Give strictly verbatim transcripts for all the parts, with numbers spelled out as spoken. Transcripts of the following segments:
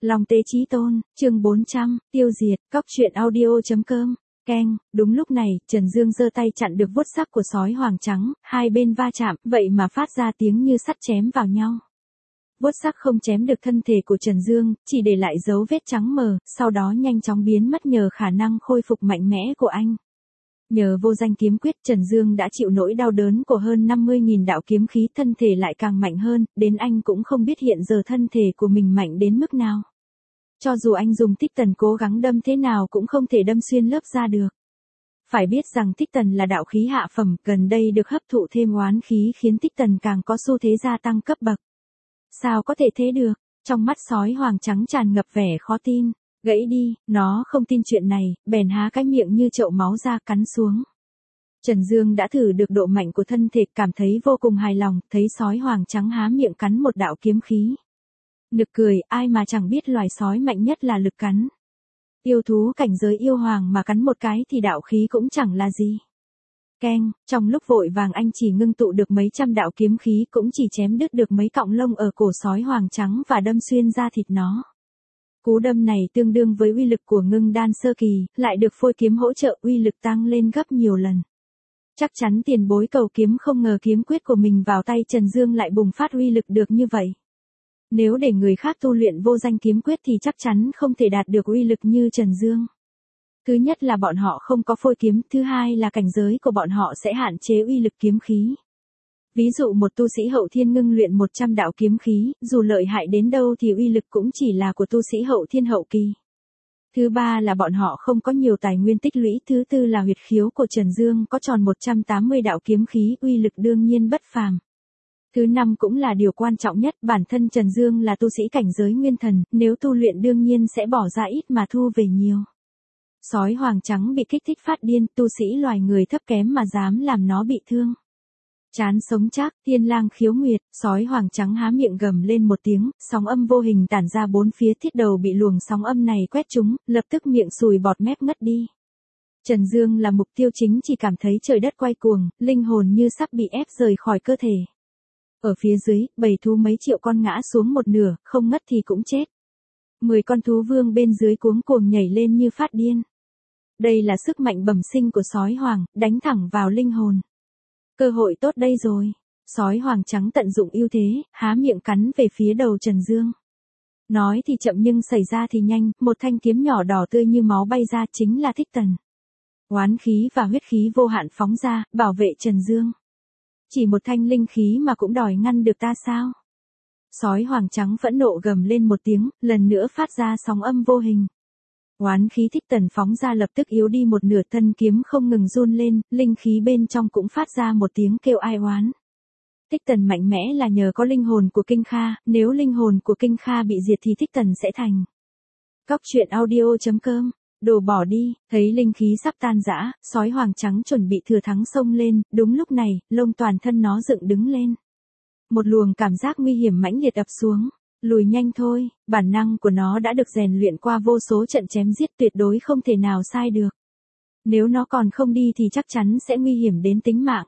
Long tế chí tôn, chương bốn trăm, tiêu diệt, cóc truyện audio.com, keng, đúng lúc này, Trần Dương giơ tay chặn được vuốt sắc của sói hoàng trắng, hai bên va chạm, vậy mà phát ra tiếng như sắt chém vào nhau. Vuốt sắc không chém được thân thể của Trần Dương, chỉ để lại dấu vết trắng mờ, sau đó nhanh chóng biến mất nhờ khả năng khôi phục mạnh mẽ của anh. Nhờ vô danh kiếm quyết, Trần Dương đã chịu nỗi đau đớn của hơn năm mươi nghìn đạo kiếm khí, thân thể lại càng mạnh hơn, đến anh cũng không biết hiện giờ thân thể của mình mạnh đến mức nào. Cho dù anh dùng tích tần cố gắng đâm thế nào cũng không thể đâm xuyên lớp da được. Phải biết rằng tích tần là đạo khí hạ phẩm, gần đây được hấp thụ thêm oán khí khiến tích tần càng có xu thế gia tăng cấp bậc. Sao có thể thế được? Trong mắt sói hoàng trắng tràn ngập vẻ khó tin. Gãy đi, nó không tin chuyện này, bèn há cái miệng như chậu máu ra cắn xuống. Trần Dương đã thử được độ mạnh của thân thể, cảm thấy vô cùng hài lòng, thấy sói hoàng trắng há miệng cắn một đạo kiếm khí. Nực cười, ai mà chẳng biết loài sói mạnh nhất là lực cắn. Yêu thú cảnh giới yêu hoàng mà cắn một cái thì đạo khí cũng chẳng là gì. Keng, trong lúc vội vàng anh chỉ ngưng tụ được mấy trăm đạo kiếm khí, cũng chỉ chém đứt được mấy cọng lông ở cổ sói hoàng trắng và đâm xuyên da thịt nó. Cú đâm này tương đương với uy lực của ngưng đan sơ kỳ, lại được phôi kiếm hỗ trợ, uy lực tăng lên gấp nhiều lần. Chắc chắn tiền bối cầu kiếm không ngờ kiếm quyết của mình vào tay Trần Dương lại bùng phát uy lực được như vậy. Nếu để người khác tu luyện vô danh kiếm quyết thì chắc chắn không thể đạt được uy lực như Trần Dương. Thứ nhất là bọn họ không có phôi kiếm, thứ hai là cảnh giới của bọn họ sẽ hạn chế uy lực kiếm khí. Ví dụ một tu sĩ hậu thiên ngưng luyện một trăm đạo kiếm khí, dù lợi hại đến đâu thì uy lực cũng chỉ là của tu sĩ hậu thiên hậu kỳ. Thứ ba là bọn họ không có nhiều tài nguyên tích lũy, thứ tư là huyệt khiếu của Trần Dương có tròn một trăm tám mươi đạo kiếm khí, uy lực đương nhiên bất phàm. Thứ năm cũng là điều quan trọng nhất, bản thân Trần Dương là tu sĩ cảnh giới nguyên thần, nếu tu luyện đương nhiên sẽ bỏ ra ít mà thu về nhiều. Sói hoàng trắng bị kích thích phát điên, tu sĩ loài người thấp kém mà dám làm nó bị thương. Chán sống chắc, thiên lang khiếu nguyệt, sói hoàng trắng há miệng gầm lên một tiếng, sóng âm vô hình tản ra bốn phía, thiết đầu bị luồng sóng âm này quét trúng, lập tức miệng sùi bọt mép ngất đi. Trần Dương là mục tiêu chính, chỉ cảm thấy trời đất quay cuồng, linh hồn như sắp bị ép rời khỏi cơ thể. Ở phía dưới, bầy thú mấy triệu con ngã xuống một nửa, không ngất thì cũng chết. Mười con thú vương bên dưới cuống cuồng nhảy lên như phát điên. Đây là sức mạnh bẩm sinh của sói hoàng, đánh thẳng vào linh hồn. Cơ hội tốt đây rồi. Sói hoàng trắng tận dụng ưu thế, há miệng cắn về phía đầu Trần Dương. Nói thì chậm nhưng xảy ra thì nhanh, một thanh kiếm nhỏ đỏ tươi như máu bay ra, chính là tích tần. Oán khí và huyết khí vô hạn phóng ra, bảo vệ Trần Dương. Chỉ một thanh linh khí mà cũng đòi ngăn được ta sao? Sói hoàng trắng phẫn nộ gầm lên một tiếng, lần nữa phát ra sóng âm vô hình. Oán khí tích tần phóng ra lập tức yếu đi một nửa, thân kiếm không ngừng run lên, linh khí bên trong cũng phát ra một tiếng kêu ai oán. Tích tần mạnh mẽ là nhờ có linh hồn của Kinh Kha, nếu linh hồn của Kinh Kha bị diệt thì tích tần sẽ thành. Cóc truyện audio.com, đồ bỏ đi, thấy linh khí sắp tan rã, sói hoàng trắng chuẩn bị thừa thắng xông lên, đúng lúc này, lông toàn thân nó dựng đứng lên. Một luồng cảm giác nguy hiểm mãnh liệt ập xuống. Lùi nhanh thôi, bản năng của nó đã được rèn luyện qua vô số trận chém giết, tuyệt đối không thể nào sai được. Nếu nó còn không đi thì chắc chắn sẽ nguy hiểm đến tính mạng.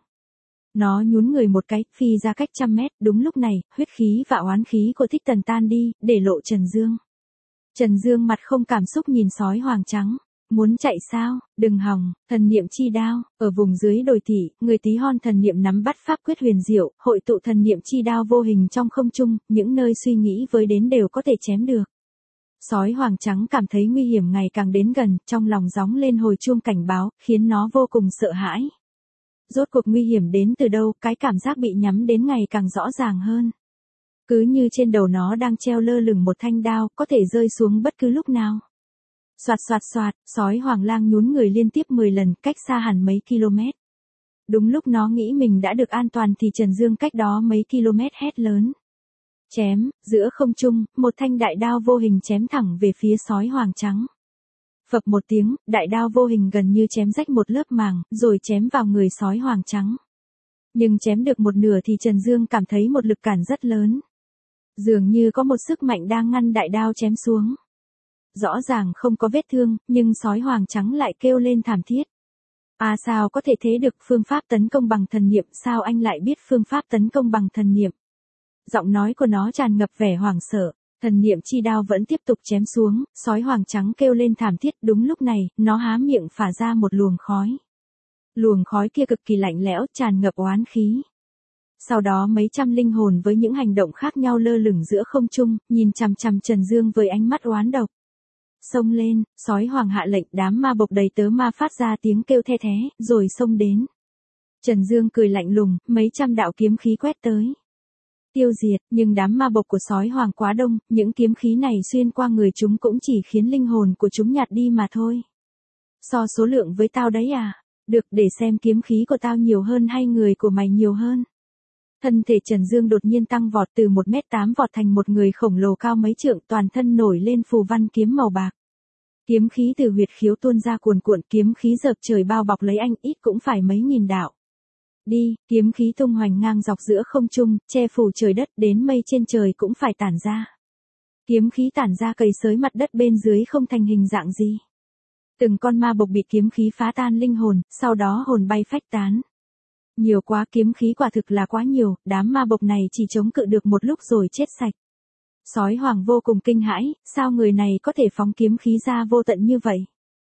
Nó nhún người một cái, phi ra cách trăm mét, đúng lúc này, huyết khí và oán khí của tích tần tan đi, để lộ Trần Dương. Trần Dương mặt không cảm xúc nhìn sói hoàng trắng. Muốn chạy sao, đừng hòng, thần niệm chi đao, ở vùng dưới đồi thị, người tí hon thần niệm nắm bắt pháp quyết huyền diệu, hội tụ thần niệm chi đao vô hình trong không trung, những nơi suy nghĩ với đến đều có thể chém được. Sói hoàng trắng cảm thấy nguy hiểm ngày càng đến gần, trong lòng gióng lên hồi chuông cảnh báo, khiến nó vô cùng sợ hãi. Rốt cuộc nguy hiểm đến từ đâu, cái cảm giác bị nhắm đến ngày càng rõ ràng hơn. Cứ như trên đầu nó đang treo lơ lửng một thanh đao, có thể rơi xuống bất cứ lúc nào. Soạt soạt soạt, sói hoàng lang nhún người liên tiếp mười lần, cách xa hẳn mấy km. Đúng lúc nó nghĩ mình đã được an toàn thì Trần Dương cách đó mấy km hét lớn. Chém, giữa không trung, một thanh đại đao vô hình chém thẳng về phía sói hoàng trắng. Phập một tiếng, đại đao vô hình gần như chém rách một lớp màng, rồi chém vào người sói hoàng trắng. Nhưng chém được một nửa thì Trần Dương cảm thấy một lực cản rất lớn. Dường như có một sức mạnh đang ngăn đại đao chém xuống. Rõ ràng không có vết thương, nhưng sói hoàng trắng lại kêu lên thảm thiết. À sao có thể thế được, phương pháp tấn công bằng thần niệm, sao anh lại biết phương pháp tấn công bằng thần niệm? Giọng nói của nó tràn ngập vẻ hoảng sợ. Thần niệm chi đao vẫn tiếp tục chém xuống, sói hoàng trắng kêu lên thảm thiết, đúng lúc này, nó há miệng phả ra một luồng khói. Luồng khói kia cực kỳ lạnh lẽo, tràn ngập oán khí. Sau đó mấy trăm linh hồn với những hành động khác nhau lơ lửng giữa không trung, nhìn chằm chằm Trần Dương với ánh mắt oán độc. Xông lên, sói hoàng hạ lệnh, đám ma bộc đầy tớ ma phát ra tiếng kêu the thé, rồi xông đến. Trần Dương cười lạnh lùng, mấy trăm đạo kiếm khí quét tới. Tiêu diệt, nhưng đám ma bộc của sói hoàng quá đông, những kiếm khí này xuyên qua người chúng cũng chỉ khiến linh hồn của chúng nhạt đi mà thôi. So số lượng với tao đấy à? Được, để xem kiếm khí của tao nhiều hơn hay người của mày nhiều hơn. Thân thể Trần Dương đột nhiên tăng vọt từ một mét tám vọt thành một người khổng lồ cao mấy trượng, toàn thân nổi lên phù văn kiếm màu bạc. Kiếm khí từ huyệt khiếu tuôn ra cuồn cuộn, kiếm khí dợp trời bao bọc lấy anh, ít cũng phải mấy nghìn đạo. Đi, kiếm khí tung hoành ngang dọc giữa không trung, che phủ trời đất, đến mây trên trời cũng phải tản ra. Kiếm khí tản ra cầy xới mặt đất bên dưới không thành hình dạng gì. Từng con ma bộc bị kiếm khí phá tan linh hồn, sau đó hồn bay phách tán. Nhiều quá, kiếm khí quả thực là quá nhiều, đám ma bộc này chỉ chống cự được một lúc rồi chết sạch. Sói hoàng vô cùng kinh hãi, sao người này có thể phóng kiếm khí ra vô tận như vậy?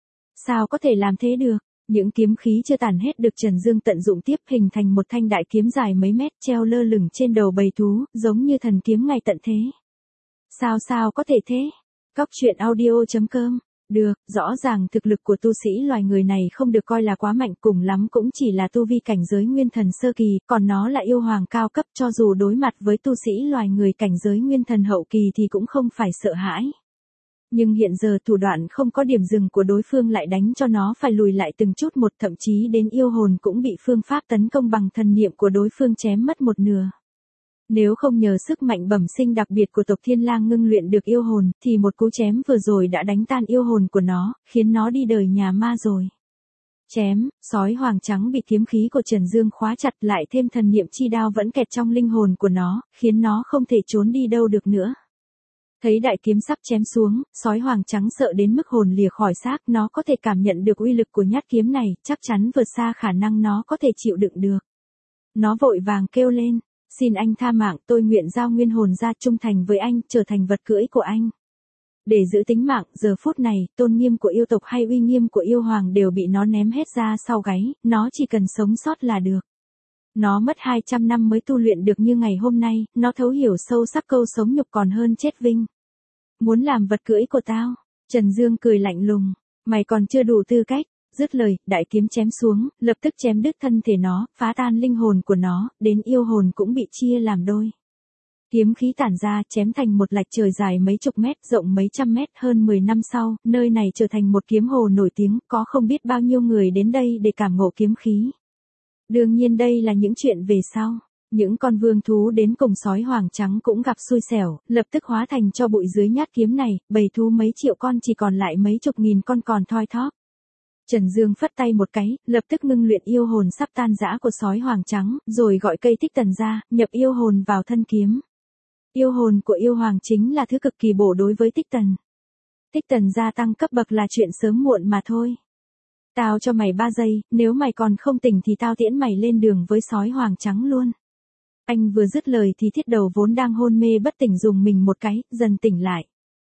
Sao có thể làm thế được? Những kiếm khí chưa tàn hết được Trần Dương tận dụng tiếp, hình thành một thanh đại kiếm dài mấy mét treo lơ lửng trên đầu bầy thú, giống như thần kiếm ngày tận thế. Sao sao có thể thế? Cóc truyện audio chấm com. Được, rõ ràng thực lực của tu sĩ loài người này không được coi là quá mạnh, cùng lắm cũng chỉ là tu vi cảnh giới nguyên thần sơ kỳ, còn nó là yêu hoàng cao cấp, cho dù đối mặt với tu sĩ loài người cảnh giới nguyên thần hậu kỳ thì cũng không phải sợ hãi. Nhưng hiện giờ thủ đoạn không có điểm dừng của đối phương lại đánh cho nó phải lùi lại từng chút một, thậm chí đến yêu hồn cũng bị phương pháp tấn công bằng thần niệm của đối phương chém mất một nửa. Nếu không nhờ sức mạnh bẩm sinh đặc biệt của tộc Thiên Lang ngưng luyện được yêu hồn, thì một cú chém vừa rồi đã đánh tan yêu hồn của nó, khiến nó đi đời nhà ma rồi. Chém, sói hoàng trắng bị kiếm khí của Trần Dương khóa chặt, lại thêm thần niệm chi đao vẫn kẹt trong linh hồn của nó, khiến nó không thể trốn đi đâu được nữa. Thấy đại kiếm sắp chém xuống, sói hoàng trắng sợ đến mức hồn lìa khỏi xác, nó có thể cảm nhận được uy lực của nhát kiếm này, chắc chắn vượt xa khả năng nó có thể chịu đựng được. Nó vội vàng kêu lên. Xin anh tha mạng, tôi nguyện giao nguyên hồn ra trung thành với anh, trở thành vật cưỡi của anh. Để giữ tính mạng, giờ phút này, tôn nghiêm của yêu tộc hay uy nghiêm của yêu hoàng đều bị nó ném hết ra sau gáy, nó chỉ cần sống sót là được. Nó mất hai trăm năm mới tu luyện được như ngày hôm nay, nó thấu hiểu sâu sắc câu sống nhục còn hơn chết vinh. Muốn làm vật cưỡi của tao? Trần Dương cười lạnh lùng, mày còn chưa đủ tư cách. Dứt lời, đại kiếm chém xuống, lập tức chém đứt thân thể nó, phá tan linh hồn của nó, đến yêu hồn cũng bị chia làm đôi. Kiếm khí tản ra, chém thành một lạch trời dài mấy chục mét, rộng mấy trăm mét. Hơn mười năm sau, nơi này trở thành một kiếm hồ nổi tiếng, có không biết bao nhiêu người đến đây để cảm ngộ kiếm khí. Đương nhiên đây là những chuyện về sau. Những con vương thú đến cùng sói hoàng trắng cũng gặp xui xẻo, lập tức hóa thành cho bụi dưới nhát kiếm này, bầy thú mấy triệu con chỉ còn lại mấy chục nghìn con còn thoi thóp. Trần Dương phất tay một cái, lập tức ngưng luyện yêu hồn sắp tan rã của sói hoàng trắng, rồi gọi cây tích tần ra, nhập yêu hồn vào thân kiếm. Yêu hồn của yêu hoàng chính là thứ cực kỳ bổ đối với tích tần. Tích tần gia tăng cấp bậc là chuyện sớm muộn mà thôi. Tao cho mày ba giây, nếu mày còn không tỉnh thì tao tiễn mày lên đường với sói hoàng trắng luôn. Anh vừa dứt lời thì thiết đầu vốn đang hôn mê bất tỉnh dùng mình một cái, dần tỉnh lại.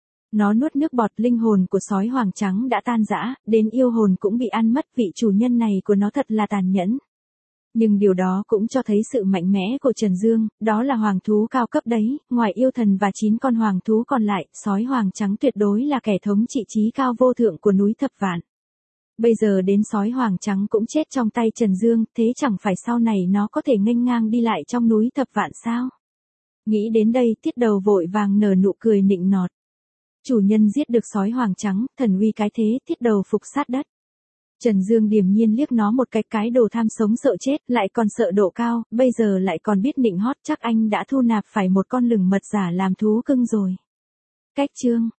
Nó nuốt nước bọt, linh hồn của sói hoàng trắng đã tan rã, đến yêu hồn cũng bị ăn mất, vị chủ nhân này của nó thật là tàn nhẫn. Nhưng điều đó cũng cho thấy sự mạnh mẽ của Trần Dương, đó là hoàng thú cao cấp đấy, ngoài yêu thần và chín con hoàng thú còn lại, sói hoàng trắng tuyệt đối là kẻ thống trị trí cao vô thượng của núi Thập Vạn. Bây giờ đến sói hoàng trắng cũng chết trong tay Trần Dương, thế chẳng phải sau này nó có thể nghênh ngang đi lại trong núi Thập Vạn sao? Nghĩ đến đây, Tiết Đầu vội vàng nở nụ cười nịnh nọt. Chủ nhân giết được sói hoàng trắng, thần uy cái thế, Tiết Đầu phục sát đất. Trần Dương điềm nhiên liếc nó một cái, cái đồ tham sống sợ chết, lại còn sợ độ cao, bây giờ lại còn biết nịnh hót, chắc anh đã thu nạp phải một con lửng mật giả làm thú cưng rồi. Cách chương